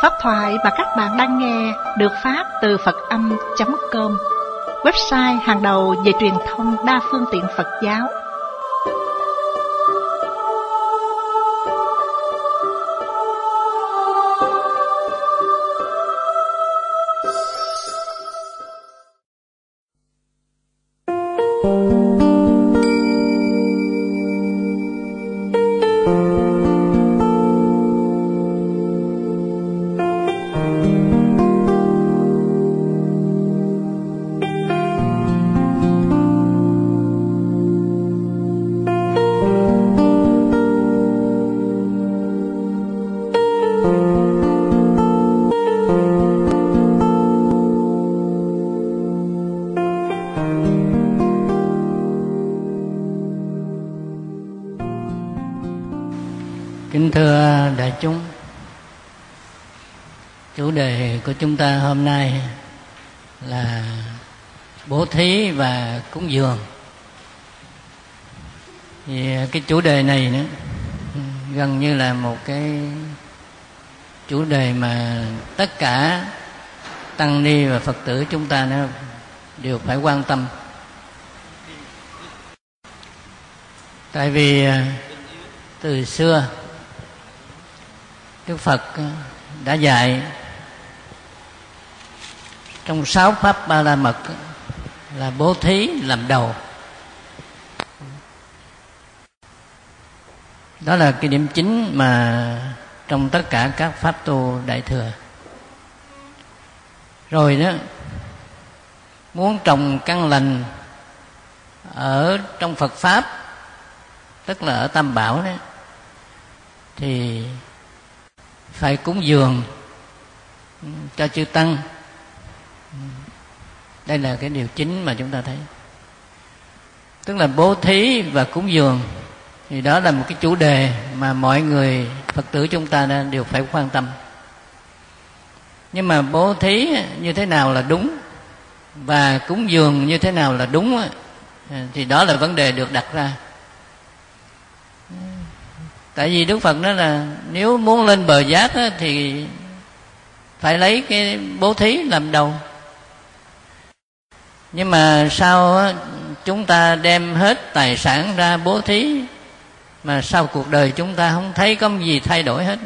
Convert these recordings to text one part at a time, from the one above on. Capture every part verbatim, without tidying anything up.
Pháp thoại mà các bạn đang nghe được phát từ Phật Âm chấm com, website hàng đầu về truyền thông đa phương tiện Phật giáo. Kính thưa đại chúng, chủ đề của chúng ta hôm nay là bố thí và cúng dường. Thì cái chủ đề này nữa gần như là một cái chủ đề mà tất cả tăng ni và Phật tử chúng ta nó đều phải quan tâm. Tại vì từ xưa Đức Phật đã dạy trong sáu pháp Ba La Mật là bố thí làm đầu. Đó là cái điểm chính mà trong tất cả các pháp tu Đại Thừa. Rồi đó, muốn trồng căn lành ở trong Phật Pháp, tức là ở Tam Bảo đó, thì phải cúng dường cho chư tăng. Đây là cái điều chính mà chúng ta thấy. Tức là bố thí và cúng dường, thì đó là một cái chủ đề mà mọi người Phật tử chúng ta đều phải quan tâm. Nhưng mà bố thí như thế nào là đúng và cúng dường như thế nào là đúng, thì đó là vấn đề được đặt ra. Tại vì Đức Phật nói là nếu muốn lên bờ giác á, thì phải lấy cái bố thí làm đầu. Nhưng mà sao á, chúng ta đem hết tài sản ra bố thí, mà sau cuộc đời chúng ta không thấy có gì thay đổi hết.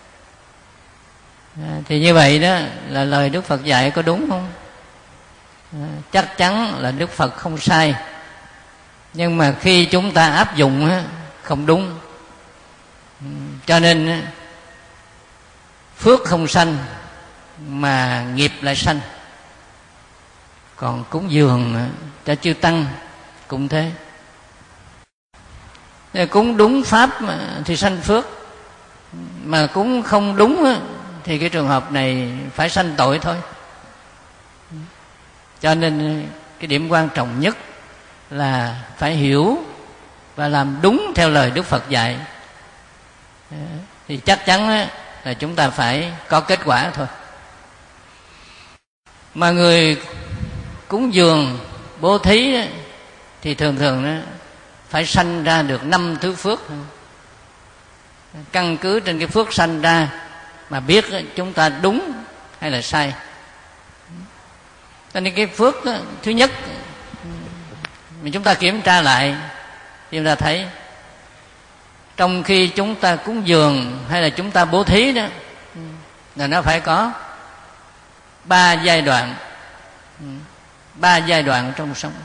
À, thì như vậy đó là lời Đức Phật dạy có đúng không? À, chắc chắn là Đức Phật không sai. Nhưng mà khi chúng ta áp dụng á, không đúng. Cho nên phước không sanh mà nghiệp lại sanh. Còn cúng dường cho chư tăng cũng thế. Cúng đúng pháp thì sanh phước, mà cúng không đúng thì cái trường hợp này phải sanh tội thôi. Cho nên cái điểm quan trọng nhất là phải hiểu và làm đúng theo lời Đức Phật dạy, thì chắc chắn là chúng ta phải có kết quả thôi. Mà người cúng dường bố thí thì thường thường phải sanh ra được năm thứ phước. Căn cứ trên cái phước sanh ra mà biết chúng ta đúng hay là sai. Cho nên cái phước thứ nhất mà chúng ta kiểm tra lại, chúng ta thấy trong khi chúng ta cúng dường hay là chúng ta bố thí đó, là nó phải có ba giai đoạn, ba giai đoạn trong sống.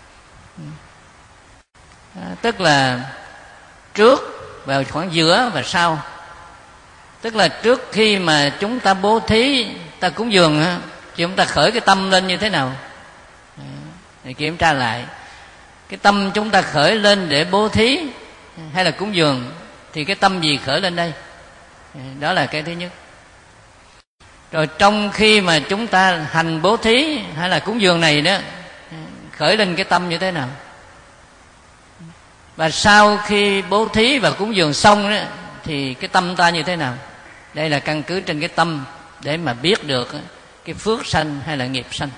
À, tức là trước, vào khoảng giữa và sau. Tức là trước khi mà chúng ta bố thí, ta cúng dường á, chúng ta khởi cái tâm lên như thế nào, để kiểm tra lại cái tâm chúng ta khởi lên để bố thí hay là cúng dường, thì cái tâm gì khởi lên đây. Đó là cái thứ nhất. Rồi trong khi mà chúng ta hành bố thí hay là cúng dường này đó, khởi lên cái tâm như thế nào. Và sau khi bố thí và cúng dường xong đó, thì cái tâm ta như thế nào. Đây là căn cứ trên cái tâm để mà biết được cái phước sanh hay là nghiệp sanh.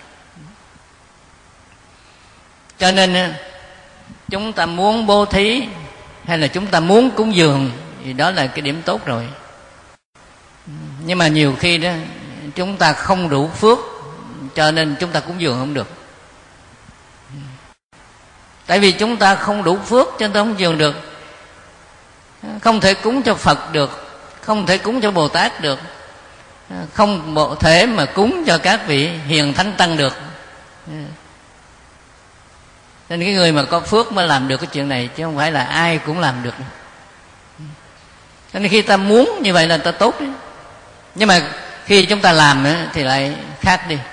Cho nên chúng ta muốn bố thí hay là chúng ta muốn cúng dường thì đó là cái điểm tốt rồi. Nhưng mà nhiều khi đó chúng ta không đủ phước, cho nên chúng ta cúng dường không được. Tại vì chúng ta không đủ phước cho nên ta không dường được. Không thể cúng cho Phật được, không thể cúng cho Bồ Tát được, không thể mà cúng cho các vị hiền thánh tăng được. Nên cái người mà có phước mới làm được cái chuyện này, chứ không phải là ai cũng làm được. Nên khi ta muốn như vậy là ta tốt đấy. Nhưng mà khi chúng ta làm thì lại khác đi.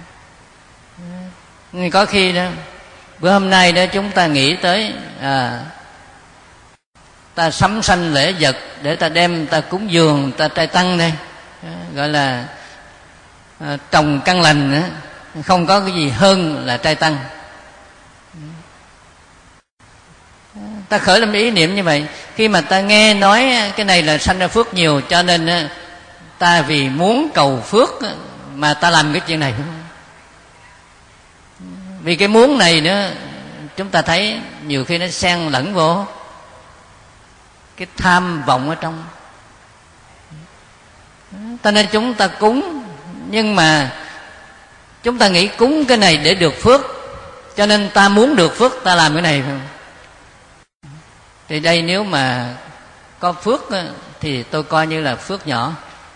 Có khi đó, bữa hôm nay đó chúng ta nghĩ tới à, ta sắm sanh lễ vật để ta đem ta cúng dường ta trai tăng đây, gọi là à, trồng căn lành nữa. Không có cái gì hơn là trai tăng. Ta khởi lên ý niệm như vậy. Khi mà ta nghe nói cái này là sanh ra phước nhiều, cho nên ta vì muốn cầu phước mà ta làm cái chuyện này. Vì cái muốn này nữa, chúng ta thấy nhiều khi nó xen lẫn vô cái tham vọng ở trong. Cho nên chúng ta cúng, nhưng mà chúng ta nghĩ cúng cái này để được phước, cho nên ta muốn được phước ta làm cái này. Thì đây nếu mà có phước thì tôi coi như là phước nhỏ.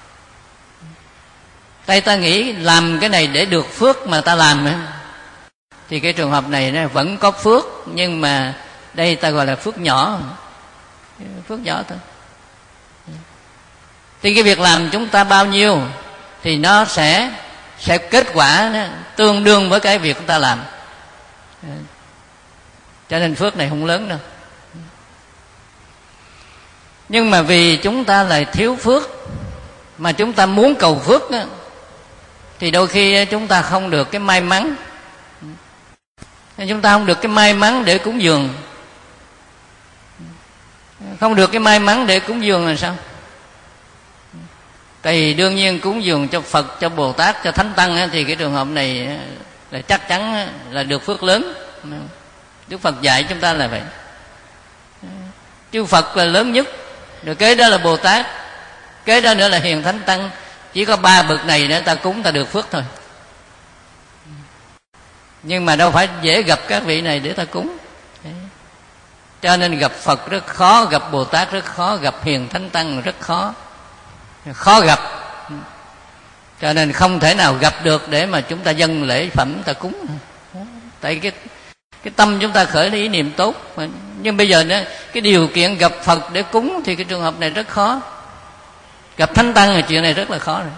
Đây ta nghĩ làm cái này để được phước mà ta làm, thì cái trường hợp này nó vẫn có phước, nhưng mà đây ta gọi là phước nhỏ, phước nhỏ thôi. Thì cái việc làm chúng ta bao nhiêu thì nó sẽ sẽ kết quả đó, tương đương với cái việc chúng ta làm. Cho nên phước này không lớn đâu. Nhưng mà vì chúng ta lại thiếu phước, mà chúng ta muốn cầu phước đó, thì đôi khi chúng ta không được cái may mắn. Chúng ta không được cái may mắn để cúng dường. Không được cái may mắn để cúng dường là sao? Thì đương nhiên cúng dường cho Phật, cho Bồ Tát, cho Thánh Tăng thì cái trường hợp này là chắc chắn là được phước lớn. Đức Phật dạy chúng ta là vậy. Chư Phật là lớn nhất, rồi kế đó là Bồ Tát, kế đó nữa là Hiền Thánh Tăng. Chỉ có ba bậc này nữa ta cúng ta được phước thôi. Nhưng mà đâu phải dễ gặp các vị này để ta cúng. Cho nên gặp Phật rất khó, gặp Bồ Tát rất khó, gặp Hiền Thánh Tăng rất khó. Khó gặp. Cho nên không thể nào gặp được để mà chúng ta dâng lễ phẩm ta cúng. Tại cái cái tâm chúng ta khởi ý niệm tốt. Nhưng bây giờ đó, cái điều kiện gặp Phật để cúng thì cái trường hợp này rất khó. Gặp Thánh Tăng thì chuyện này rất là khó rồi.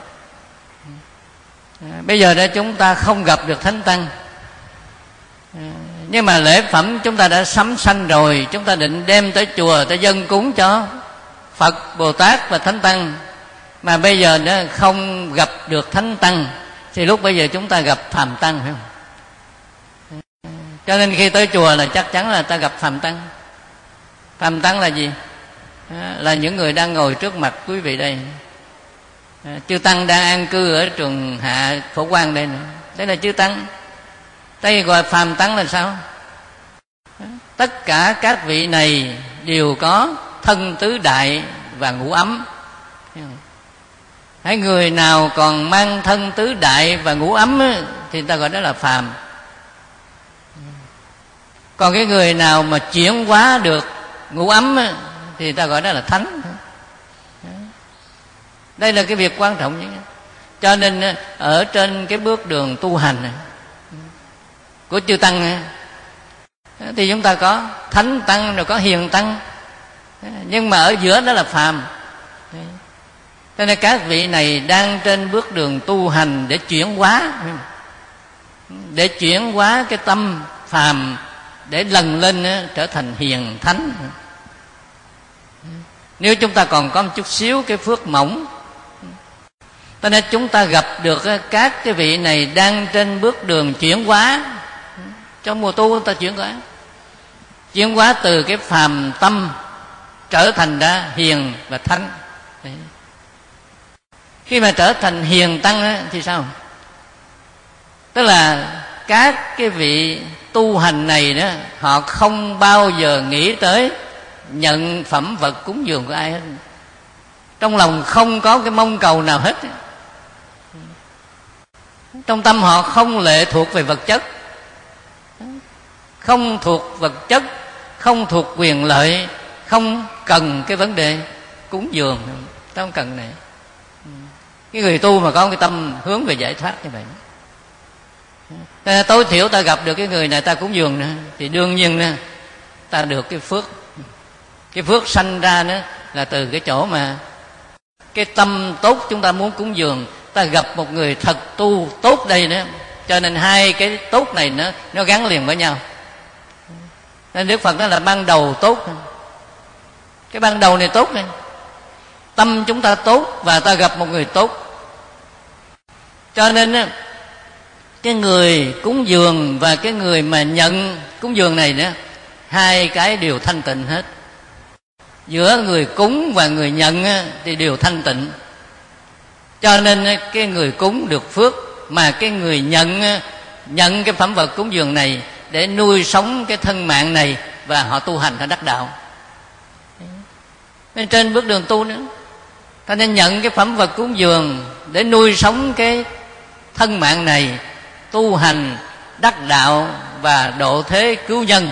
Bây giờ đó chúng ta không gặp được Thánh Tăng, nhưng mà lễ phẩm chúng ta đã sắm sanh rồi, chúng ta định đem tới chùa ta dâng cúng cho Phật, Bồ Tát và Thánh Tăng. Mà bây giờ nó không gặp được Thánh Tăng, thì lúc bây giờ chúng ta gặp Phàm Tăng, phải không? Cho nên khi tới chùa là chắc chắn là ta gặp Phàm Tăng. Phàm Tăng là gì? Là những người đang ngồi trước mặt quý vị đây. Chư Tăng đang an cư ở trường Hạ Phổ Quang đây nữa. Đây là chư Tăng. Đây gọi Phàm Tăng là sao? Tất cả các vị này đều có thân tứ đại và ngũ ấm. Hãy người nào còn mang thân tứ đại và ngũ ấm thì ta gọi đó là phàm. Còn cái người nào mà chuyển hóa được ngũ ấm thì ta gọi đó là thánh. Đây là cái việc quan trọng nhất. Cho nên ở trên cái bước đường tu hành này của chư Tăng thì chúng ta có Thánh Tăng rồi có Hiền Tăng, nhưng mà ở giữa đó là phàm. Cho nên các vị này đang trên bước đường tu hành để chuyển hóa, để chuyển hóa cái tâm phàm, để lần lên trở thành hiền thánh. Nếu chúng ta còn có một chút xíu cái phước mỏng, cho nên chúng ta gặp được các cái vị này đang trên bước đường chuyển hóa. Trong mùa tu ta chuyển hóa, chuyển hóa từ cái phàm tâm trở thành ra hiền và thánh. Đấy. Khi mà trở thành hiền tăng đó, thì sao? Tức là các cái vị tu hành này đó, họ không bao giờ nghĩ tới nhận phẩm vật cúng dường của ai hết. trong lòng không có cái mong cầu nào hết. Trong tâm họ không lệ thuộc về vật chất, không thuộc vật chất, không thuộc quyền lợi, không cần cái vấn đề cúng dường, ta không cần này. Cái người tu mà có cái tâm hướng về giải thoát như vậy, ta tối thiểu ta gặp được cái người này ta cúng dường nữa, thì đương nhiên ta được cái phước. Cái phước sanh ra nữa là từ cái chỗ mà cái tâm tốt chúng ta muốn cúng dường, ta gặp một người thật tu tốt đây nữa, cho nên hai cái tốt này nó nó gắn liền với nhau. Nên Đức Phật nói là ban đầu tốt, cái ban đầu này tốt này, tâm chúng ta tốt và ta gặp một người tốt, cho nên cái người cúng dường và cái người mà nhận cúng dường này nữa, hai cái đều thanh tịnh hết. Giữa người cúng và người nhận thì đều thanh tịnh, cho nên cái người cúng được phước, mà cái người nhận nhận cái phẩm vật cúng dường này để nuôi sống cái thân mạng này, và họ tu hành, họ đắc đạo. Nên trên bước đường tu nữa, ta nên nhận cái phẩm vật cúng dường để nuôi sống cái thân mạng này, tu hành đắc đạo và độ thế cứu nhân.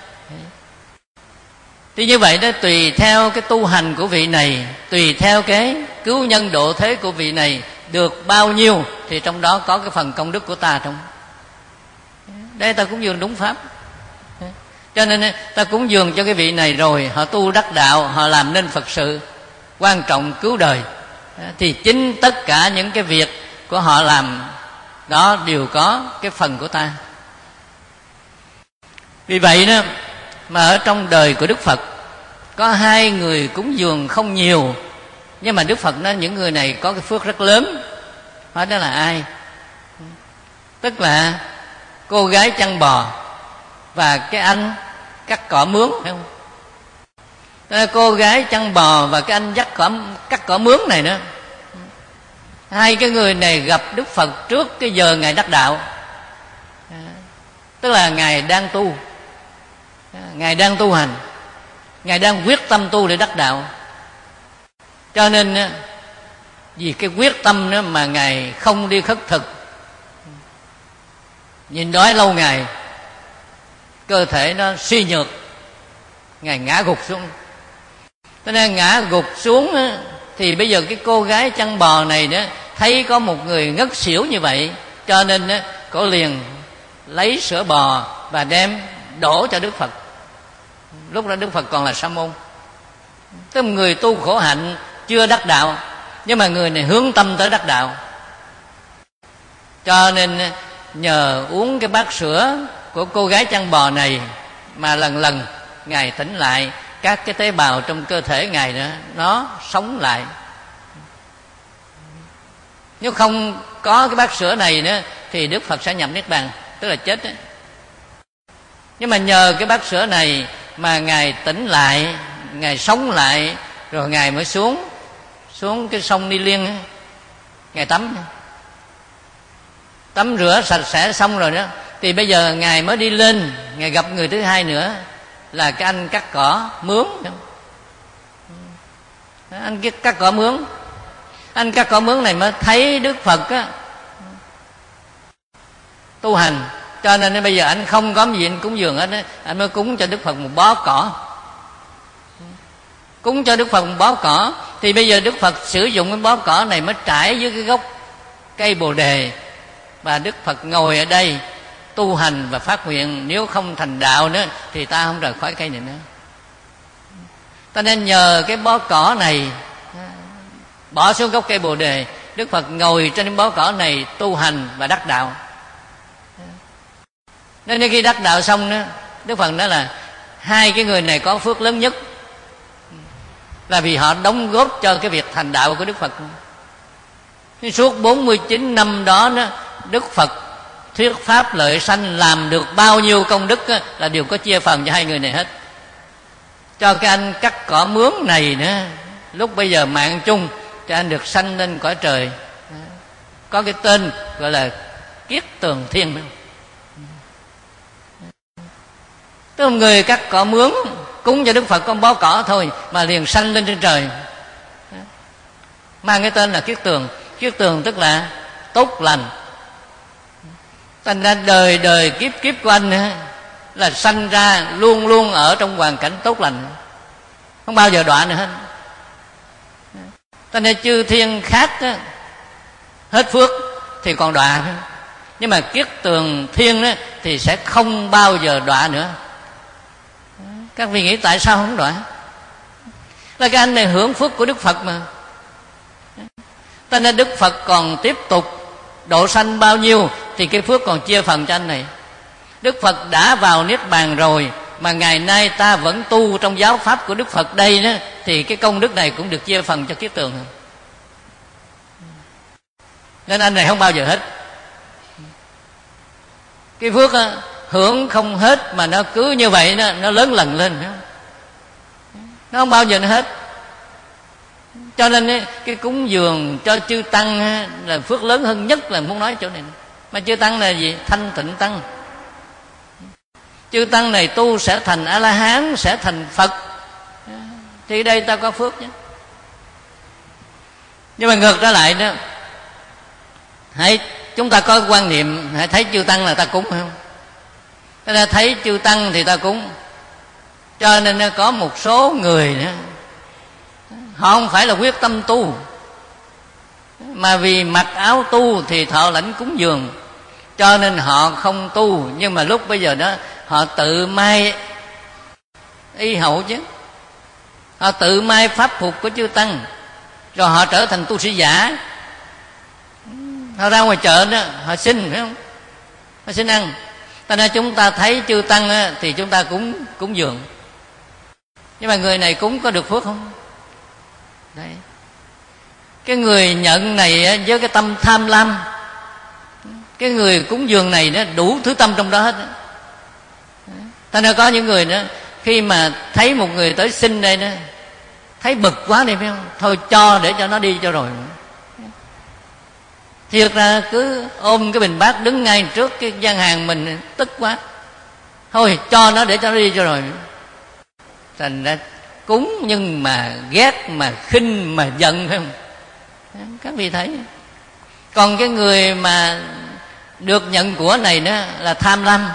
Thì như vậy đó, tùy theo cái tu hành của vị này, tùy theo cái cứu nhân độ thế của vị này được bao nhiêu, thì trong đó có cái phần công đức của ta trong. Đây ta cúng dường đúng pháp. Cho nên ta cúng dường cho cái vị này rồi, họ tu đắc đạo, họ làm nên Phật sự quan trọng cứu đời, thì chính tất cả những cái việc của họ làm đó đều có cái phần của ta. Vì vậy đó mà ở trong đời của Đức Phật có hai người cúng dường không nhiều, nhưng mà Đức Phật nói những người này có cái phước rất lớn. Hỏi đó là ai? Tức là cô gái chăn bò và cái anh cắt cỏ mướn, phải không? Đó, cô gái chăn bò và cái anh dắt cỏ, cắt cỏ mướn này nữa, hai cái người này gặp Đức Phật trước cái giờ Ngài đắc đạo. Tức là Ngài đang tu, Ngài đang tu hành, Ngài đang quyết tâm tu để đắc đạo. Cho nên vì cái quyết tâm đó mà Ngài không đi khất thực. Nhìn đói lâu ngày, cơ thể nó suy nhược, Ngài ngã gục xuống. Cho nên ngã gục xuống đó, thì bây giờ cái cô gái chăn bò này đó thấy có một người ngất xỉu như vậy, cho nên đó, cổ liền lấy sữa bò và đem đổ cho Đức Phật. Lúc đó Đức Phật còn là sa môn, tức là người tu khổ hạnh chưa đắc đạo, nhưng mà người này hướng tâm tới đắc đạo. Cho nên nhờ uống cái bát sữa của cô gái chăn bò này mà lần lần Ngài tỉnh lại, các cái tế bào trong cơ thể Ngài nữa nó sống lại. Nếu không có cái bát sữa này nữa thì Đức Phật sẽ nhập Niết Bàn, tức là chết đấy. Nhưng mà nhờ cái bát sữa này mà Ngài tỉnh lại, Ngài sống lại, rồi Ngài mới xuống xuống cái sông Ni Liên, Ngài tắm tắm rửa sạch sẽ xong rồi đó, thì bây giờ Ngài mới đi lên, Ngài gặp người thứ hai nữa là cái anh cắt cỏ mướn. Anh cắt cỏ mướn anh cắt cỏ mướn này mới thấy Đức Phật á, tu hành, cho nên bây giờ anh không có gì anh cúng dường hết, anh mới cúng cho Đức Phật một bó cỏ. Cúng cho Đức Phật một bó cỏ, thì bây giờ Đức Phật sử dụng cái bó cỏ này mới trải dưới cái gốc cây Bồ Đề, và Đức Phật ngồi ở đây tu hành và phát nguyện, nếu không thành đạo nữa thì ta không rời khỏi cây này nữa. Ta nên nhờ cái bó cỏ này bỏ xuống gốc cây Bồ Đề, Đức Phật ngồi trên bó cỏ này tu hành và đắc đạo. Nên khi đắc đạo xong đó, Đức Phật nói là hai cái người này có phước lớn nhất, là vì họ đóng góp cho cái việc thành đạo của Đức Phật. Suốt bốn mươi chín năm đó, đó Đức Phật thuyết pháp lợi sanh, làm được bao nhiêu công đức đó, là đều có chia phần cho hai người này hết. Cho cái anh cắt cỏ mướn này nữa, lúc bây giờ mạng chung, cho anh được sanh lên cõi trời, có cái tên gọi là Kiết Tường Thiên. Tức là người cắt cỏ mướn cúng cho Đức Phật con bó cỏ thôi mà liền sanh lên trên trời. mang cái tên là kiết tường. Kiết tường tức là tốt lành. Thành ra đời đời kiếp kiếp của anh là sanh ra luôn luôn ở trong hoàn cảnh tốt lành, không bao giờ đọa nữa hết. Thành ra chư thiên khác đó, hết phước thì còn đọa, nhưng mà kiết tường thiên đó, thì sẽ không bao giờ đọa nữa. Các vị nghĩ tại sao không đọa? Là cái anh này hưởng phước của Đức Phật mà. Cho nên Đức Phật còn tiếp tục độ sanh bao nhiêu thì cái phước còn chia phần cho anh này. Đức Phật đã vào Niết Bàn rồi mà ngày nay ta vẫn tu trong giáo pháp của Đức Phật đây đó, thì cái công đức này cũng được chia phần cho kiết tường. Nên anh này không bao giờ hết. Cái phước đó, hưởng không hết mà nó cứ như vậy đó, nó lớn lần lên đó. Nó không bao giờ nó hết. Cho nên cái cúng dường cho chư tăng là phước lớn hơn nhất, là muốn nói chỗ này. Mà chư tăng là gì? Thanh tịnh tăng. Chư tăng này tu sẽ thành A-la-hán, sẽ thành Phật, thì đây ta có phước chứ. Nhưng mà ngược trở lại đó, hãy chúng ta có quan niệm hãy thấy chư tăng là ta cúng, phải không? Thế ra thấy chư tăng thì ta cúng. Cho nên có một số người nữa, họ không phải là quyết tâm tu, mà vì mặc áo tu thì thọ lãnh cúng dường, cho nên họ không tu. Nhưng mà lúc bây giờ đó họ tự mai y hậu chứ, họ tự mai pháp phục của chư tăng, rồi họ trở thành tu sĩ giả. Họ ra ngoài chợ đó họ xin, phải không? Họ xin ăn. Cho nên chúng ta thấy chư tăng á, thì chúng ta cúng cúng dường. Nhưng mà người này cúng có được phước không? Đấy. Cái người nhận này với cái tâm tham lam, cái người cúng dường này nó đủ thứ tâm trong đó hết. Cho nên có những người đó khi mà thấy một người tới xin đây đó, thấy bực quá đi, phải không? Thôi cho để cho nó đi cho rồi. Thiệt ra cứ ôm cái bình bát đứng ngay trước cái gian hàng mình, tức quá, thôi cho nó để cho nó đi cho rồi. Thành ra cúng nhưng mà ghét, mà khinh, mà giận, phải không? Các vị thấy. Còn cái người mà được nhận của này đó là tham lam.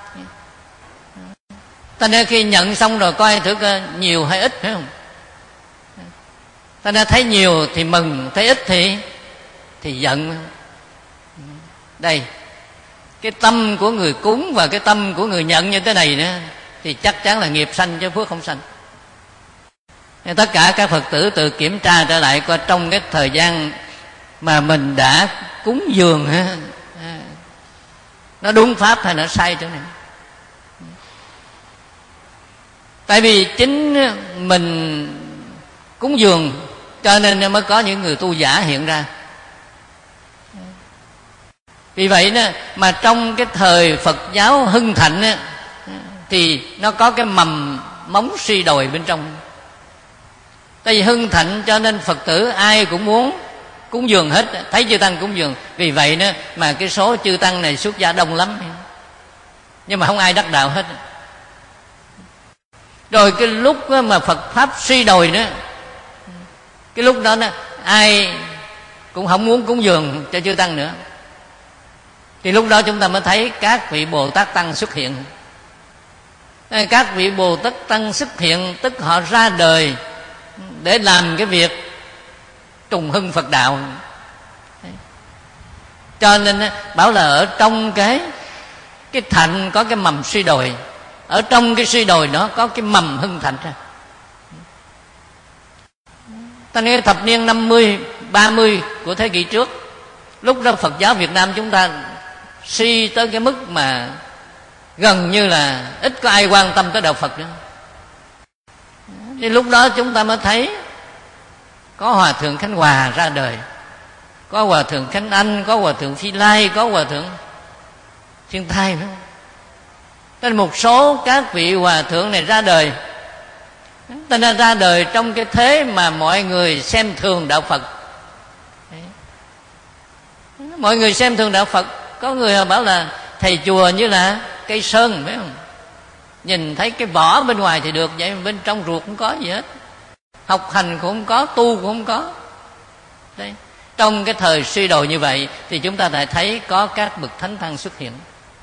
Ta nên khi nhận xong rồi coi thử coi nhiều hay ít, phải không? Ta nên thấy nhiều thì mừng, thấy ít thì thì giận. Đây, cái tâm của người cúng và cái tâm của người nhận như thế này nữa thì chắc chắn là nghiệp sanh chứ phước không sanh. Nên tất cả các Phật tử tự kiểm tra trở lại coi trong cái thời gian mà mình đã cúng dường nó đúng pháp hay nó sai chỗ này. Tại vì chính mình cúng dường cho nên mới có những người tu giả hiện ra. Vì vậy đó, mà trong cái thời Phật giáo hưng thịnh á, thì nó có cái mầm móng suy đồi bên trong. Tại vì hưng thịnh cho nên Phật tử ai cũng muốn cúng dường hết, thấy chư tăng cúng dường. Vì vậy đó mà cái số chư tăng này xuất gia đông lắm, nhưng mà không ai đắc đạo hết. Rồi cái lúc mà Phật pháp suy đồi nữa, cái lúc đó, đó ai cũng không muốn cúng dường cho chư tăng nữa, thì lúc đó chúng ta mới thấy các vị Bồ Tát Tăng xuất hiện. Các vị Bồ Tát Tăng xuất hiện tức họ ra đời để làm cái việc trùng hưng Phật đạo. Cho nên bảo là ở trong cái cái thạnh có cái mầm suy đồi, ở trong cái suy đồi đó có cái mầm hưng thạnh ra. Ta nghe thập niên năm mươi, ba mươi của thế kỷ trước, lúc đó Phật giáo Việt Nam chúng ta suy tới cái mức mà gần như là ít có ai quan tâm tới đạo Phật nữa. Thì lúc đó chúng ta mới thấy có Hòa Thượng Khánh Hòa ra đời, có Hòa Thượng Khánh Anh, có Hòa Thượng Phi Lai, có Hòa Thượng Thiên Thai, phải không? Nên một số các vị Hòa Thượng này ra đời, ta nên ra đời trong cái thế mà mọi người xem thường đạo Phật. Mọi người xem thường đạo Phật. Có người bảo là thầy chùa như là cây sơn, phải không? Nhìn thấy cái vỏ bên ngoài thì được, vậy bên trong ruột không có gì hết, học hành cũng không có, tu cũng không có. Đấy, trong cái thời suy đồi như vậy thì chúng ta lại thấy có các bậc thánh tăng xuất hiện,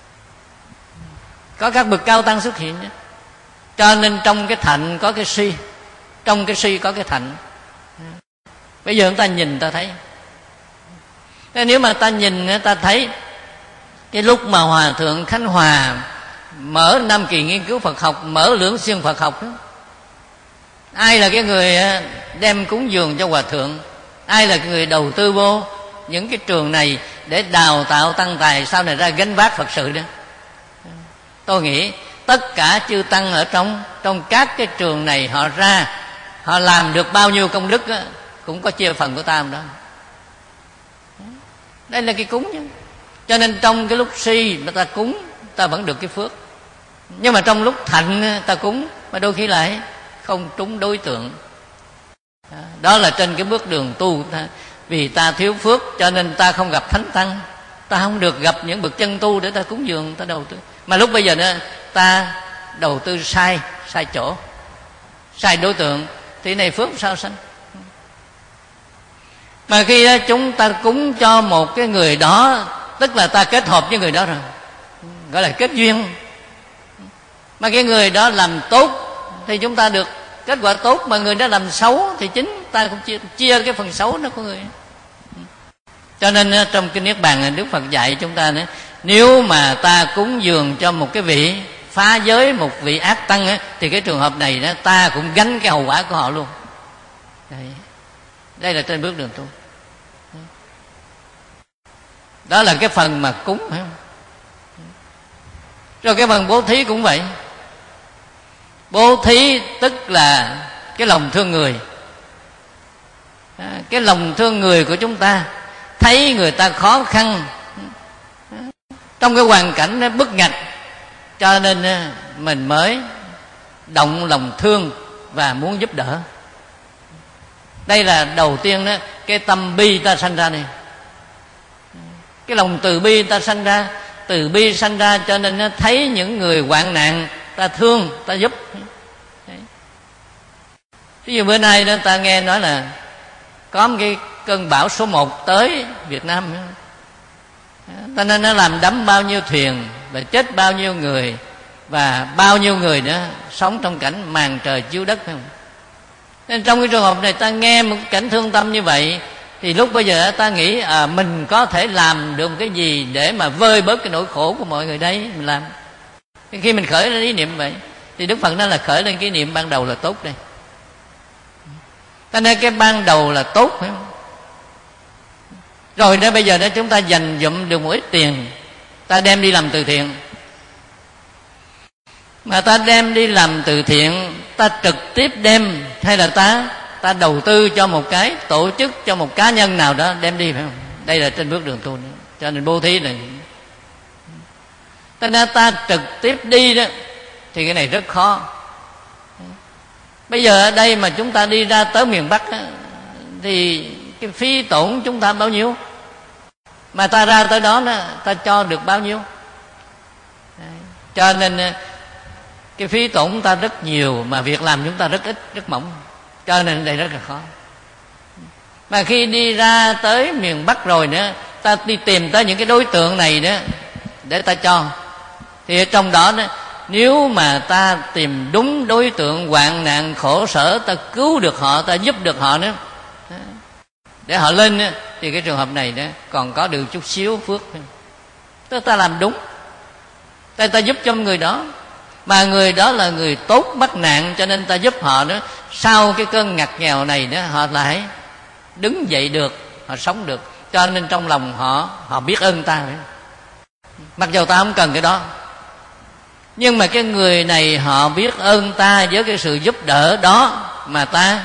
có các bậc cao tăng xuất hiện. Cho nên trong cái thạnh có cái suy, trong cái suy có cái thạnh. Bây giờ chúng ta nhìn ta thấy. Thế nếu mà ta nhìn ta thấy cái lúc mà Hòa Thượng Khánh Hòa mở Nam Kỳ Nghiên Cứu Phật Học, mở Lưỡng Xuyên Phật Học đó, ai là cái người đem cúng dường cho Hòa Thượng, ai là cái người đầu tư vô những cái trường này để đào tạo tăng tài sau này ra gánh vác Phật sự đó? Tôi nghĩ tất cả chư tăng ở trong trong các cái trường này họ ra, họ làm được bao nhiêu công đức đó, cũng có chia phần của ta đó. Đây là cái cúng chứ. Cho nên trong cái lúc suy mà ta cúng, ta vẫn được cái phước. Nhưng mà trong lúc thạnh ta cúng, mà đôi khi lại không trúng đối tượng. Đó là trên cái bước đường tu của ta. Vì ta thiếu phước cho nên ta không gặp thánh tăng, ta không được gặp những bậc chân tu để ta cúng dường, ta đầu tư. Mà lúc bây giờ nữa ta đầu tư sai, sai chỗ, sai đối tượng, thì này phước sao sanh. Mà khi chúng ta cúng cho một cái người đó, tức là ta kết hợp với người đó rồi, gọi là kết duyên. Mà cái người đó làm tốt thì chúng ta được kết quả tốt, mà người đó làm xấu thì chính ta cũng chia, chia cái phần xấu đó của người. Cho nên trong cái Niết Bàn Đức Phật dạy chúng ta nữa, nếu mà ta cúng dường cho một cái vị phá giới, một vị ác tăng ấy, thì cái trường hợp này đó, ta cũng gánh cái hậu quả của họ luôn. Đây, đây là trên bước đường tu. Đó là cái phần mà cúng, phải không? Rồi cái phần bố thí cũng vậy. Bố thí tức là cái lòng thương người. Cái lòng thương người của chúng ta, thấy người ta khó khăn, trong cái hoàn cảnh nó bức ngặt, cho nên mình mới động lòng thương và muốn giúp đỡ. Đây là đầu tiên đó, cái tâm bi ta sanh ra này, cái lòng từ bi ta sanh ra. Từ bi sanh ra cho nên nó thấy những người hoạn nạn, ta thương, ta giúp. Ví dụ bữa nay đó ta nghe nói là có một cái cơn bão số một tới Việt Nam, cho nên nó làm đắm bao nhiêu thuyền và chết bao nhiêu người, và bao nhiêu người nữa sống trong cảnh màn trời chiếu đất, phải không? Nên trong cái trường hợp này ta nghe một cảnh thương tâm như vậy, thì lúc bây giờ ta nghĩ à, mình có thể làm được một cái gì để mà vơi bớt cái nỗi khổ của mọi người đây, mình làm. Khi mình khởi lên ý niệm vậy thì Đức Phật nói là khởi lên cái niệm ban đầu là tốt đây. Cho nên cái ban đầu là tốt, phải không? Rồi đó bây giờ đó chúng ta dành dụm được một ít tiền, ta đem đi làm từ thiện. Mà ta đem đi làm từ thiện, ta trực tiếp đem hay là ta ta đầu tư cho một cái tổ chức, cho một cá nhân nào đó đem đi, phải không? Đây là trên bước đường tu nữa. Cho nên bố thí là, cho nên ta trực tiếp đi đó thì cái này rất khó. Bây giờ ở đây mà chúng ta đi ra tới miền Bắc á, thì cái phí tổn chúng ta bao nhiêu, mà ta ra tới đó, đó ta cho được bao nhiêu. Đấy. Cho nên cái phí tổn chúng ta rất nhiều, mà việc làm chúng ta rất ít, rất mỏng. Cho nên đây rất là khó. Mà khi đi ra tới miền Bắc rồi nữa, ta đi tìm tới những cái đối tượng này nữa để ta cho, thì ở trong đó, đó nếu mà ta tìm đúng đối tượng hoạn nạn khổ sở, ta cứu được họ, ta giúp được họ nữa để họ lên nữa, thì cái trường hợp này đó còn có được chút xíu phước. Tức ta làm đúng, ta, ta giúp cho người đó, mà người đó là người tốt mắc nạn, cho nên ta giúp họ nữa. Sau cái cơn ngặt nghèo này đó, họ lại đứng dậy được, họ sống được. Cho nên trong lòng họ họ biết ơn ta, mặc dù ta không cần cái đó, nhưng mà cái người này họ biết ơn ta với cái sự giúp đỡ đó mà ta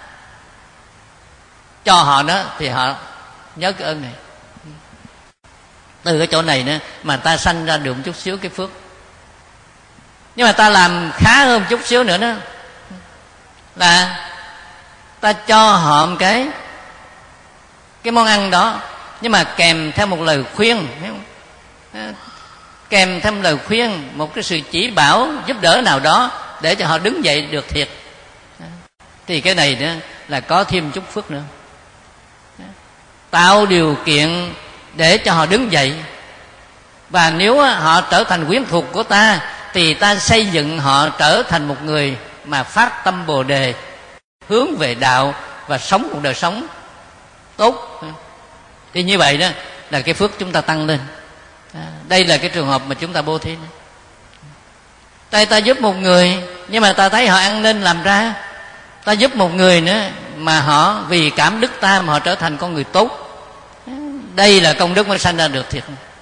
cho họ đó, thì họ nhớ cái ơn này. Từ cái chỗ này nữa mà ta sanh ra được một chút xíu cái phước. Nhưng mà ta làm khá hơn một chút xíu nữa đó, là ta cho họ một cái cái món ăn đó, nhưng mà kèm theo một lời khuyên, thấy không? Kèm theo một lời khuyên, một cái sự chỉ bảo giúp đỡ nào đó để cho họ đứng dậy được thiệt, thì cái này nữa là có thêm chút phước nữa. tạo điều kiện để cho họ đứng dậy. Và nếu họ trở thành quyến thuộc của ta thì ta xây dựng họ trở thành một người mà phát tâm Bồ Đề, hướng về đạo và sống một đời sống tốt. Thì như vậy đó là cái phước chúng ta tăng lên. Đây là cái trường hợp mà chúng ta bố thí. Tại ta giúp một người nhưng mà ta thấy họ ăn nên làm ra. Ta giúp một người nữa mà họ vì cảm đức ta mà họ trở thành con người tốt. Đây là công đức mới sanh ra được thiệt.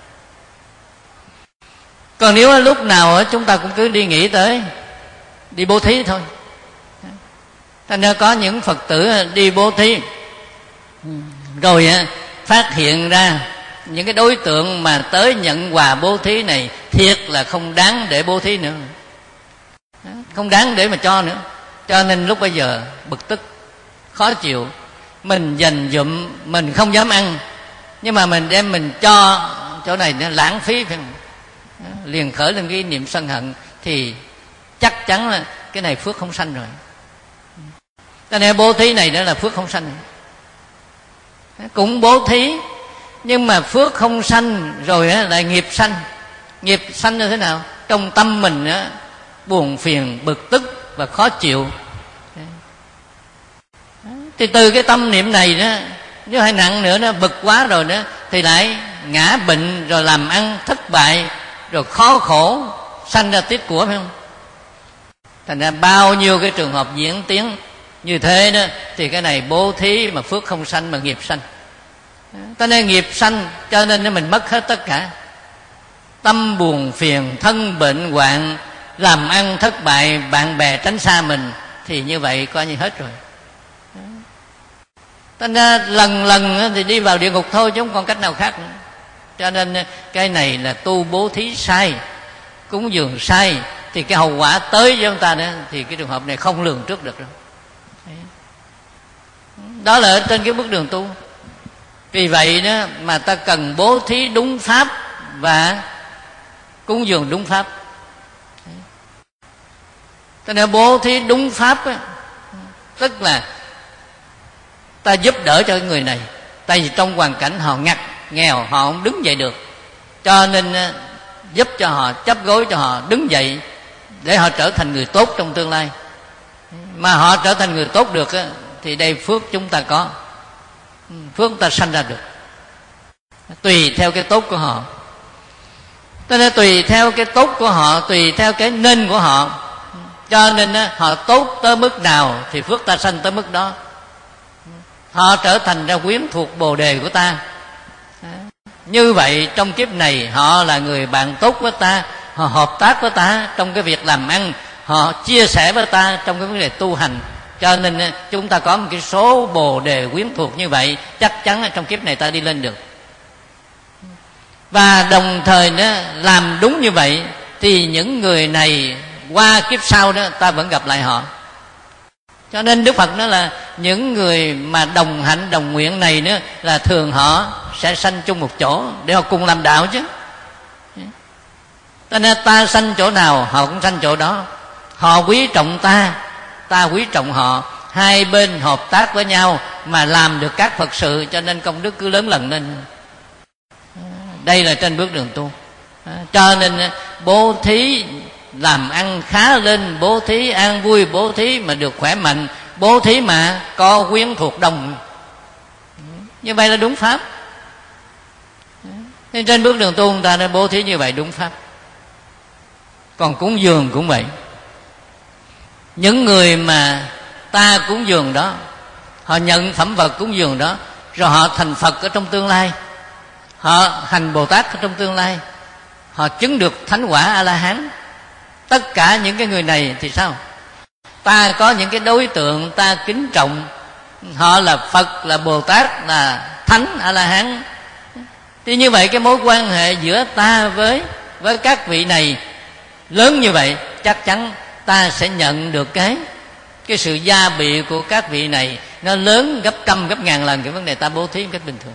Còn nếu lúc nào chúng ta cũng cứ đi nghĩ tới đi bố thí thôi. Thành ra có những Phật tử đi bố thí rồi phát hiện ra những cái đối tượng mà tới nhận quà bố thí này thiệt là không đáng để bố thí nữa, không đáng để mà cho nữa. Cho nên lúc bây giờ bực tức, khó chịu, mình dành dụm, mình không dám ăn, nhưng mà mình đem mình cho chỗ này nó lãng phí, phải không? Liền khởi lên cái niệm sân hận thì chắc chắn là cái này phước không sanh rồi. Cho nên bố thí này đó là phước không sanh. Cũng bố thí nhưng mà phước không sanh rồi lại nghiệp sanh. Nghiệp sanh như thế nào? Trong tâm mình đó, buồn phiền, bực tức và khó chịu. Thì từ cái tâm niệm này đó, nếu hay nặng nữa nó bực quá rồi đó thì lại ngã bệnh, rồi làm ăn thất bại, rồi khó khổ, sanh ra tiết của, phải không? Thành ra bao nhiêu cái trường hợp diễn tiến như thế đó thì cái này bố thí mà phước không sanh mà nghiệp sanh. Cho nên nghiệp sanh cho nên mình mất hết tất cả. Tâm buồn phiền, thân bệnh hoạn, làm ăn thất bại, bạn bè tránh xa mình, thì như vậy coi như hết rồi. Cho nên lần lần thì đi vào địa ngục thôi chứ không còn cách nào khác nữa. Cho nên cái này là tu bố thí sai, cúng dường sai, thì cái hậu quả tới với chúng ta đó thì cái trường hợp này không lường trước được đâu. Đó là ở trên cái bước đường tu. Vì vậy đó mà ta cần bố thí đúng pháp và cúng dường đúng pháp. Cho nên bố thí đúng pháp á, tức là ta giúp đỡ cho người này. Tại vì trong hoàn cảnh họ ngặt nghèo, họ không đứng dậy được, cho nên giúp cho họ, chấp gối cho họ đứng dậy để họ trở thành người tốt trong tương lai. Mà họ trở thành người tốt được á, thì đây phước chúng ta có, phước ta sanh ra được, tùy theo cái tốt của họ. Cho nên tùy theo cái tốt của họ, tùy theo cái nên của họ, cho nên á, họ tốt tới mức nào thì phước ta sanh tới mức đó. Họ trở thành ra quyến thuộc Bồ Đề của ta. Như vậy trong kiếp này họ là người bạn tốt với ta, họ hợp tác với ta trong cái việc làm ăn, họ chia sẻ với ta trong cái vấn đề tu hành. Cho nên chúng ta có một cái số Bồ Đề quyến thuộc như vậy, chắc chắn trong kiếp này ta đi lên được. Và đồng thời đó, làm đúng như vậy thì những người này qua kiếp sau đó ta vẫn gặp lại họ. Cho nên Đức Phật nói là những người mà đồng hạnh đồng nguyện này nữa là thường họ sẽ sanh chung một chỗ để họ cùng làm đạo chứ. Cho nên ta sanh chỗ nào họ cũng sanh chỗ đó. Họ quý trọng ta, ta quý trọng họ, hai bên hợp tác với nhau mà làm được các Phật sự, cho nên công đức cứ lớn lần lên. Đây là trên bước đường tu. Cho nên bố thí làm ăn khá lên, bố thí an vui, bố thí mà được khỏe mạnh, bố thí mà có quyến thuộc đồng, như vậy là đúng pháp. Nên trên bước đường tu người ta đã bố thí như vậy đúng pháp. Còn cúng dường cũng vậy. Những người mà ta cúng dường đó, họ nhận phẩm vật cúng dường đó, rồi họ thành Phật ở trong tương lai, họ hành Bồ Tát ở trong tương lai, họ chứng được thánh quả A-la-hán. Tất cả những cái người này thì sao? Ta có những cái đối tượng ta kính trọng, họ là Phật, là Bồ Tát, là Thánh A-la-hán. Thì như vậy cái mối quan hệ giữa ta với với các vị này lớn như vậy, chắc chắn ta sẽ nhận được cái cái sự gia bị của các vị này nó lớn gấp trăm gấp ngàn lần cái vấn đề ta bố thí một cách bình thường.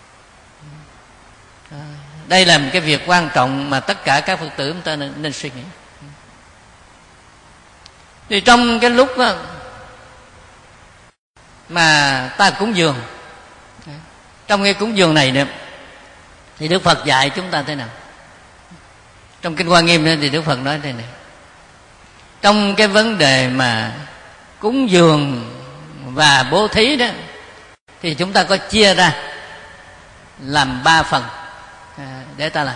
Đây là một cái việc quan trọng mà tất cả các Phật tử chúng ta nên, nên suy nghĩ. Thì trong cái lúc đó, mà ta cúng dường, trong cái cúng dường này nữa thì Đức Phật dạy chúng ta thế nào? Trong Kinh Hoa Nghiêm thì Đức Phật nói thế này: trong cái vấn đề mà cúng dường và bố thí đó thì chúng ta có chia ra làm ba phần để ta làm.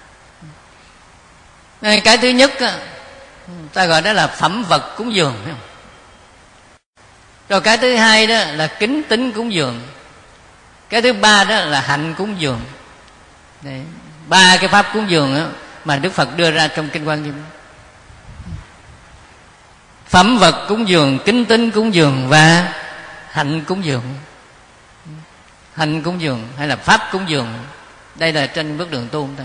Cái thứ nhất ta gọi đó là phẩm vật cúng dường, phải không? Rồi cái thứ hai đó là kính tín cúng dường. Cái thứ ba đó là hạnh cúng dường. Đấy, ba cái pháp cúng dường đó mà Đức Phật đưa ra trong Kinh Hoa Nghiêm: phẩm vật cúng dường, kính tín cúng dường và hạnh cúng dường. Hạnh cúng dường hay là pháp cúng dường, đây là trên bước đường tu ta.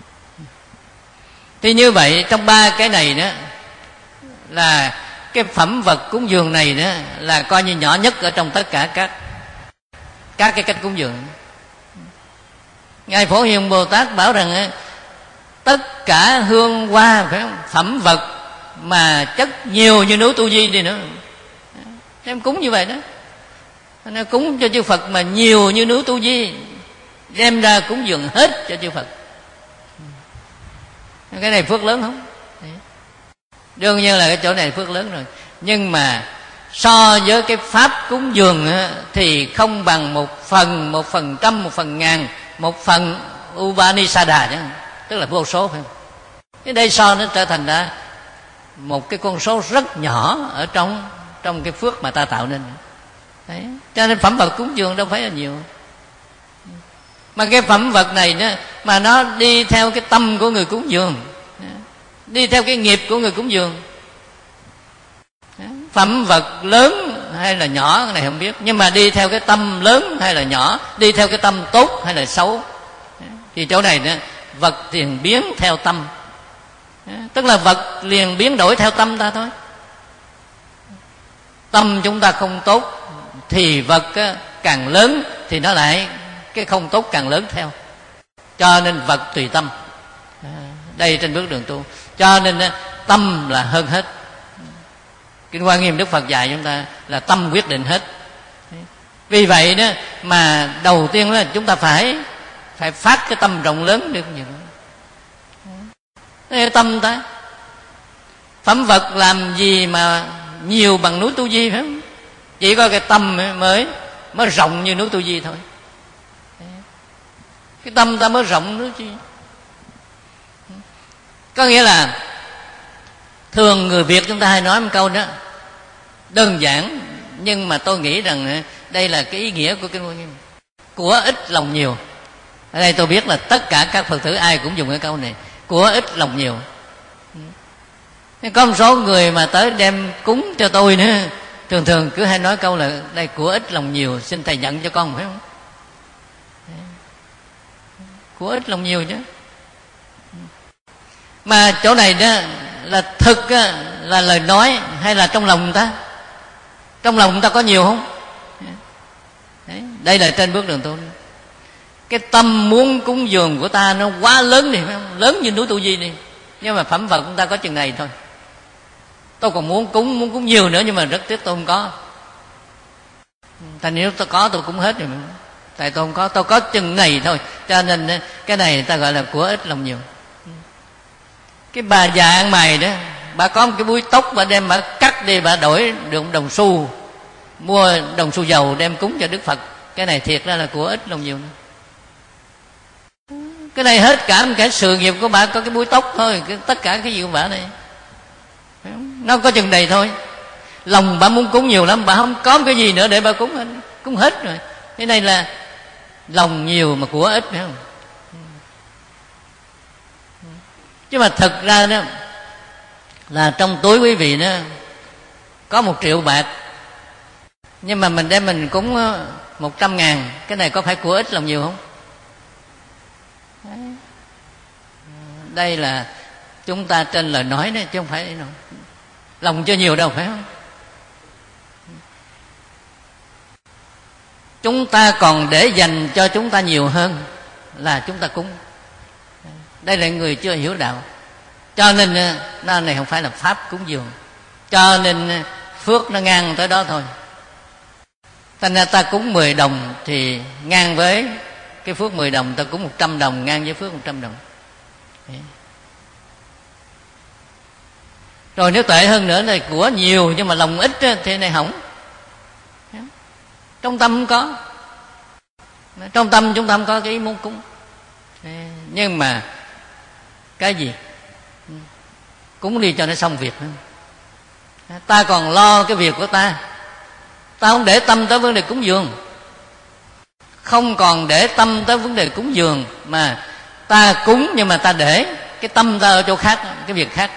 Thì như vậy trong ba cái này đó là cái phẩm vật cúng dường này đó là coi như nhỏ nhất ở trong tất cả các các cái cách cúng dường. Ngài Phổ Hiền Bồ Tát bảo rằng tất cả hương hoa, phải không, phẩm vật mà chất nhiều như núi Tu Di đi nữa, em cúng như vậy đó. Nó cúng cho chư Phật mà nhiều như núi Tu Di, đem ra cúng dường hết cho chư Phật. Cái này phước lớn không? Đương nhiên là cái chỗ này phước lớn rồi. Nhưng mà so với cái pháp cúng dường thì không bằng một phần, một phần trăm, một phần ngàn, một phần Upanisada chứ, tức là vô số, phải không? Cái đây so nó trở thành ra một cái con số rất nhỏ ở trong trong cái phước mà ta tạo nên. Đấy. Cho nên phẩm vật cúng dường đâu phải là nhiều, mà cái phẩm vật này đó mà nó đi theo cái tâm của người cúng dường, đi theo cái nghiệp của người cúng dường. Phẩm vật lớn hay là nhỏ cái này không biết, nhưng mà đi theo cái tâm lớn hay là nhỏ, đi theo cái tâm tốt hay là xấu, thì chỗ này đó vật liền biến theo tâm, tức là vật liền biến đổi theo tâm ta thôi. Tâm chúng ta không tốt thì vật càng lớn thì nó lại cái không tốt càng lớn theo. Cho nên vật tùy tâm. Đây trên bước đường tu, cho nên tâm là hơn hết. Kinh Hoa Nghiêm Đức Phật dạy chúng ta là tâm quyết định hết. Vì vậy đó mà đầu tiên là chúng ta phải phải phát cái tâm rộng lớn được nhiều. Cái tâm ta phẩm vật làm gì mà nhiều bằng núi Tu Di, phải không? Chỉ có cái tâm mới mới rộng như núi Tu Di thôi. Cái tâm ta mới rộng núi Tu Di. Có nghĩa là thường người Việt chúng ta hay nói một câu đó đơn giản, nhưng mà tôi nghĩ rằng đây là cái ý nghĩa của Kinh Hoa Nghiêm: của ít lòng nhiều. Ở đây tôi biết là tất cả các Phật tử ai cũng dùng cái câu này: của ít lòng nhiều. Có một số người mà tới đem cúng cho tôi nữa, thường thường cứ hay nói câu là đây của ít lòng nhiều, xin thầy nhận cho con, phải không? Của ít lòng nhiều chứ. Mà chỗ này đó là thực á, là lời nói hay là trong lòng người ta? Trong lòng người ta có nhiều không? Đấy, đây là trên bước đường tu. Cái tâm muốn cúng dường của ta nó quá lớn đi, phải không? Lớn như núi Tu Di đi, nhưng mà phẩm vật của ta có chừng này thôi. Tôi còn muốn cúng muốn cúng nhiều nữa, nhưng mà rất tiếc tôi không có. Tại nếu tôi có tôi cũng hết rồi. Tại tôi không có, tôi có chừng này thôi. Cho nên cái này ta gọi là của ít lòng nhiều. Cái bà già ăn mày đó, bà có một cái búi tóc, bà đem bà cắt đi, bà đổi được đồng xu, mua đồng xu dầu đem cúng cho Đức Phật. Cái này thiệt ra là của ít lòng nhiều nữa. Cái này hết cả một cái sự nghiệp của bà có cái búi tóc thôi, cái, tất cả cái gì của bà này nó có chừng này thôi. Lòng bà muốn cúng nhiều lắm, bà không có cái gì nữa để bà cúng hết, cúng hết rồi. Cái này là lòng nhiều mà của ít, phải không? Chứ mà thực ra đó là trong túi quý vị đó có một triệu bạc, nhưng mà mình đem mình cúng một trăm ngàn, cái này có phải của ít lòng nhiều không? Đấy. Đây là chúng ta trên lời nói đấy, chứ không phải đâu. Lòng chưa nhiều đâu, phải không? Chúng ta còn để dành cho chúng ta nhiều hơn là chúng ta cúng. Đây là người chưa hiểu đạo. Cho nên nó này không phải là pháp cúng dường. Cho nên phước nó ngang tới đó thôi. Thành ra ta cúng mười đồng thì ngang với cái phước mười đồng, ta cúng một trăm đồng ngang với phước một trăm đồng. Rồi nếu tệ hơn nữa là của nhiều nhưng mà lòng ít thì này hỏng. Trong tâm không có, trong tâm chúng ta không có cái ý muốn cúng, nhưng mà cái gì cúng đi cho nó xong việc. Ta còn lo cái việc của ta, ta không để tâm tới vấn đề cúng dường, không còn để tâm tới vấn đề cúng dường, mà ta cúng nhưng mà ta để cái tâm ta ở chỗ khác, cái việc khác.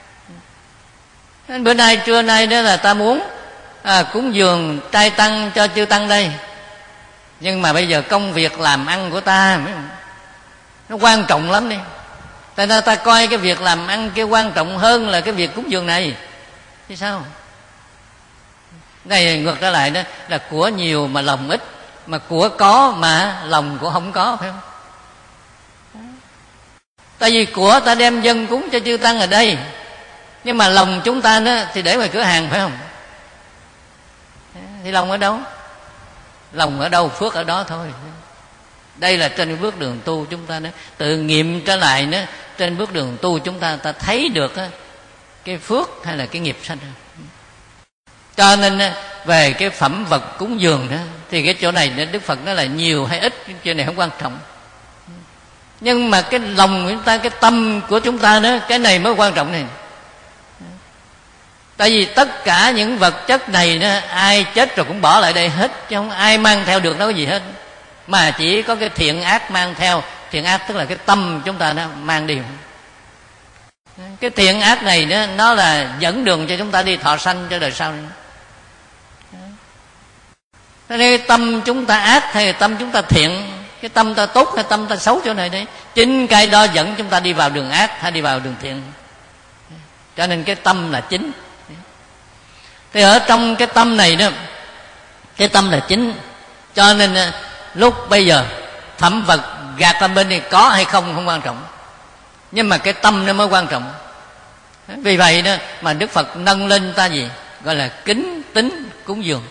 Bữa nay trưa nay đó là ta muốn à, cúng dường trai tăng cho chư tăng đây, nhưng mà bây giờ công việc làm ăn của ta nó quan trọng lắm đi, tại nên ta coi cái việc làm ăn kia quan trọng hơn là cái việc cúng dường này thì sao? Này ngược trở lại đó là của nhiều mà lòng ít, mà của có mà lòng của không có, phải không? Tại vì của ta đem dân cúng cho chư tăng ở đây, nhưng mà lòng chúng ta đó thì để ngoài cửa hàng, phải không? Thì lòng ở đâu? Lòng ở đâu phước ở đó thôi. Đây là trên bước đường tu chúng ta đó, tự nghiệm trở lại đó, trên bước đường tu chúng ta ta thấy được đó, cái phước hay là cái nghiệp sanh. Cho nên về cái phẩm vật cúng dường đó, thì cái chỗ này Đức Phật nói là nhiều hay ít, chuyện này không quan trọng. Nhưng mà cái lòng của chúng ta, cái tâm của chúng ta đó, cái này mới quan trọng này. Tại vì tất cả những vật chất này đó, ai chết rồi cũng bỏ lại đây hết, chứ không ai mang theo được nó cái gì hết, mà chỉ có cái thiện ác mang theo. Thiện ác tức là cái tâm chúng ta đó mang đi. Cái thiện ác này đó, nó là dẫn đường cho chúng ta đi thọ sanh cho đời sau. Thế nên cái tâm chúng ta ác hay là tâm chúng ta thiện, cái tâm ta tốt hay tâm ta xấu chỗ này đấy, chính cái đó dẫn chúng ta đi vào đường ác hay đi vào đường thiện. Cho nên cái tâm là chính. Thì ở trong cái tâm này đó, cái tâm là chính. Cho nên lúc bây giờ phẩm vật gạt qua bên này có hay không không quan trọng, nhưng mà cái tâm nó mới quan trọng. Vì vậy đó mà Đức Phật nâng lên ta gì? Gọi là kính tín cúng dường.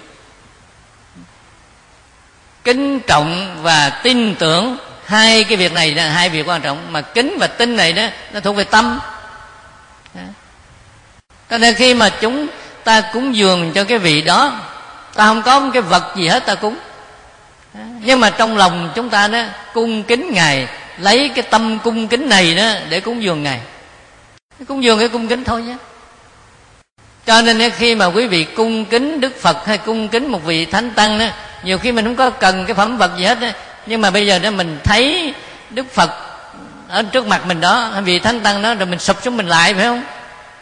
Kính trọng và tin tưởng, hai cái việc này là hai việc quan trọng. Mà kính và tin này đó nó thuộc về tâm. Cho nên khi mà chúng ta cúng dường cho cái vị đó, ta không có một cái vật gì hết ta cúng, nhưng mà trong lòng chúng ta đó cung kính Ngài, lấy cái tâm cung kính này đó để cúng dường Ngài. Cúng dường cái cung kính thôi nhé. Cho nên khi mà quý vị cung kính Đức Phật hay cung kính một vị Thánh Tăng đó, nhiều khi mình không có cần cái phẩm vật gì hết đó, nhưng mà bây giờ đó mình thấy Đức Phật ở trước mặt mình đó, vị Thánh Tăng đó, rồi mình sụp xuống mình lại, phải không?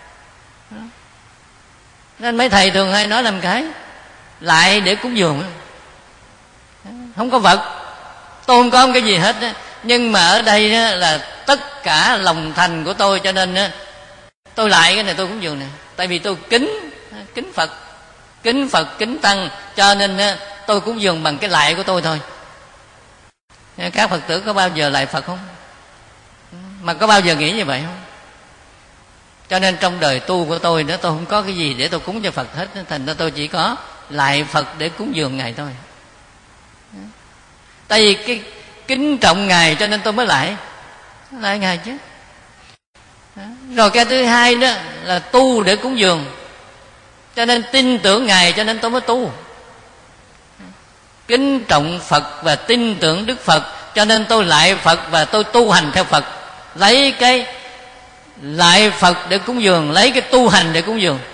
Nên mấy thầy thường hay nói làm cái lại để cúng dường, không có vật, tôi không có cái gì hết đó. Nhưng mà ở đây đó là tất cả lòng thành của tôi, cho nên đó, tôi lại cái này tôi cúng dường này. Tại vì tôi kính kính Phật, kính Phật, kính Tăng, cho nên đó, tôi cúng dường bằng cái lại của tôi thôi. Các Phật tử có bao giờ lại Phật không? Mà có bao giờ nghĩ như vậy không? Cho nên trong đời tu của tôi đó, tôi không có cái gì để tôi cúng cho Phật hết. Thành ra tôi chỉ có lại Phật để cúng dường Ngài thôi. Tại vì cái kính trọng Ngài cho nên tôi mới lại lại Ngài chứ. Rồi cái thứ hai đó là tu để cúng dường, cho nên tin tưởng Ngài cho nên tôi mới tu. Kính trọng Phật và tin tưởng Đức Phật, cho nên tôi lại Phật và tôi tu hành theo Phật. Lấy cái lại Phật để cúng dường, lấy cái tu hành để cúng dường.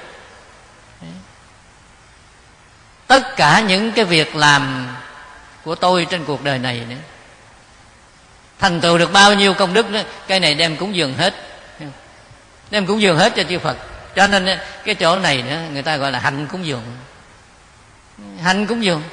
Tất cả những cái việc làm của tôi trên cuộc đời này nữa, thành tựu được bao nhiêu công đức đó, cái này đem cúng dường hết, đem cúng dường hết cho chư Phật. Cho nên cái chỗ này nữa người ta gọi là hạnh cúng dường. Hạnh cúng dường.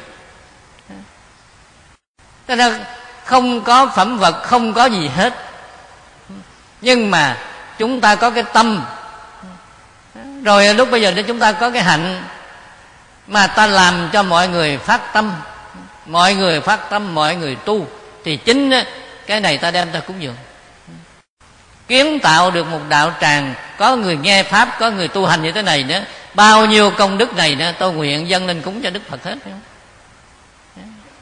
Cho nên không có phẩm vật, không có gì hết, nhưng mà chúng ta có cái tâm. Rồi lúc bây giờ chúng ta có cái hạnh mà ta làm cho mọi người phát tâm, mọi người phát tâm, mọi người tu, thì chính cái này ta đem ta cúng dường. Kiến tạo được một đạo tràng, có người nghe Pháp, có người tu hành như thế này nữa, bao nhiêu công đức này nữa tôi nguyện dâng lên cúng cho Đức Phật hết.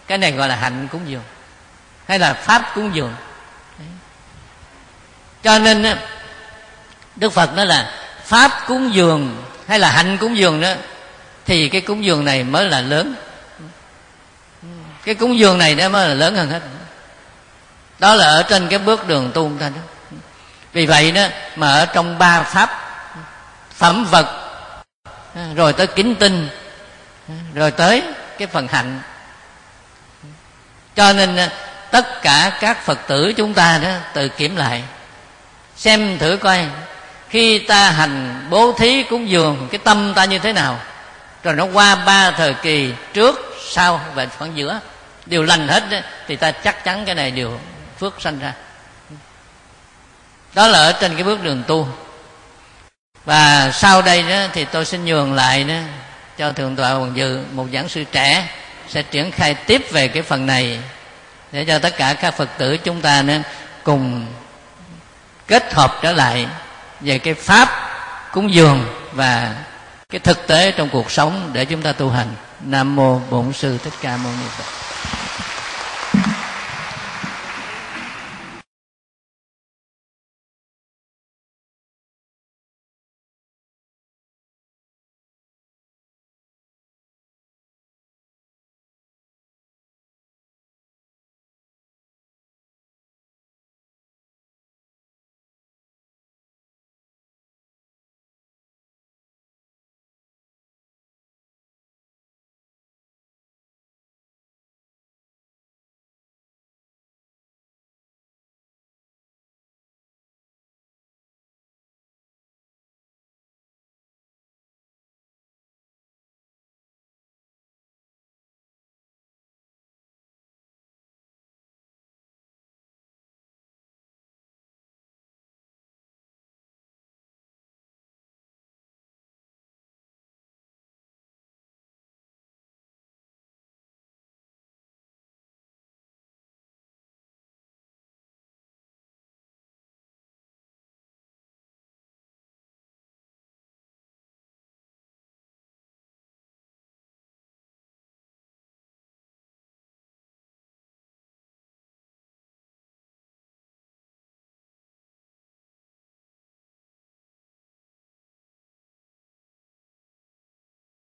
cái này gọi là hạnh cúng dường hay là pháp cúng dường. Đấy. Cho nên Đức Phật nói là pháp cúng dường hay là hạnh cúng dường đó, thì cái cúng dường này mới là lớn. Cái cúng dường này đó mới là lớn hơn hết. Đó là ở trên cái bước đường tu ta đó. Vì vậy đó mà ở trong ba pháp, phẩm vật, rồi tới kính tinh, rồi tới cái phần hạnh. Cho nên tất cả các Phật tử chúng ta đó tự kiểm lại, xem thử coi khi ta hành bố thí cúng dường, cái tâm ta như thế nào. Rồi nó qua ba thời kỳ trước, sau và khoảng giữa đều lành hết đó, thì ta chắc chắn cái này đều phước sanh ra. Đó là ở trên cái bước đường tu. Và sau đây đó thì tôi xin nhường lại đó cho Thượng tọa Hoàng Dự, một giảng sư trẻ, sẽ triển khai tiếp về cái phần này, để cho tất cả các Phật tử chúng ta nữa cùng kết hợp trở lại về cái pháp cúng dường và cái thực tế trong cuộc sống để chúng ta tu hành. Nam mô Bổn Sư Thích Ca Mâu Ni Phật.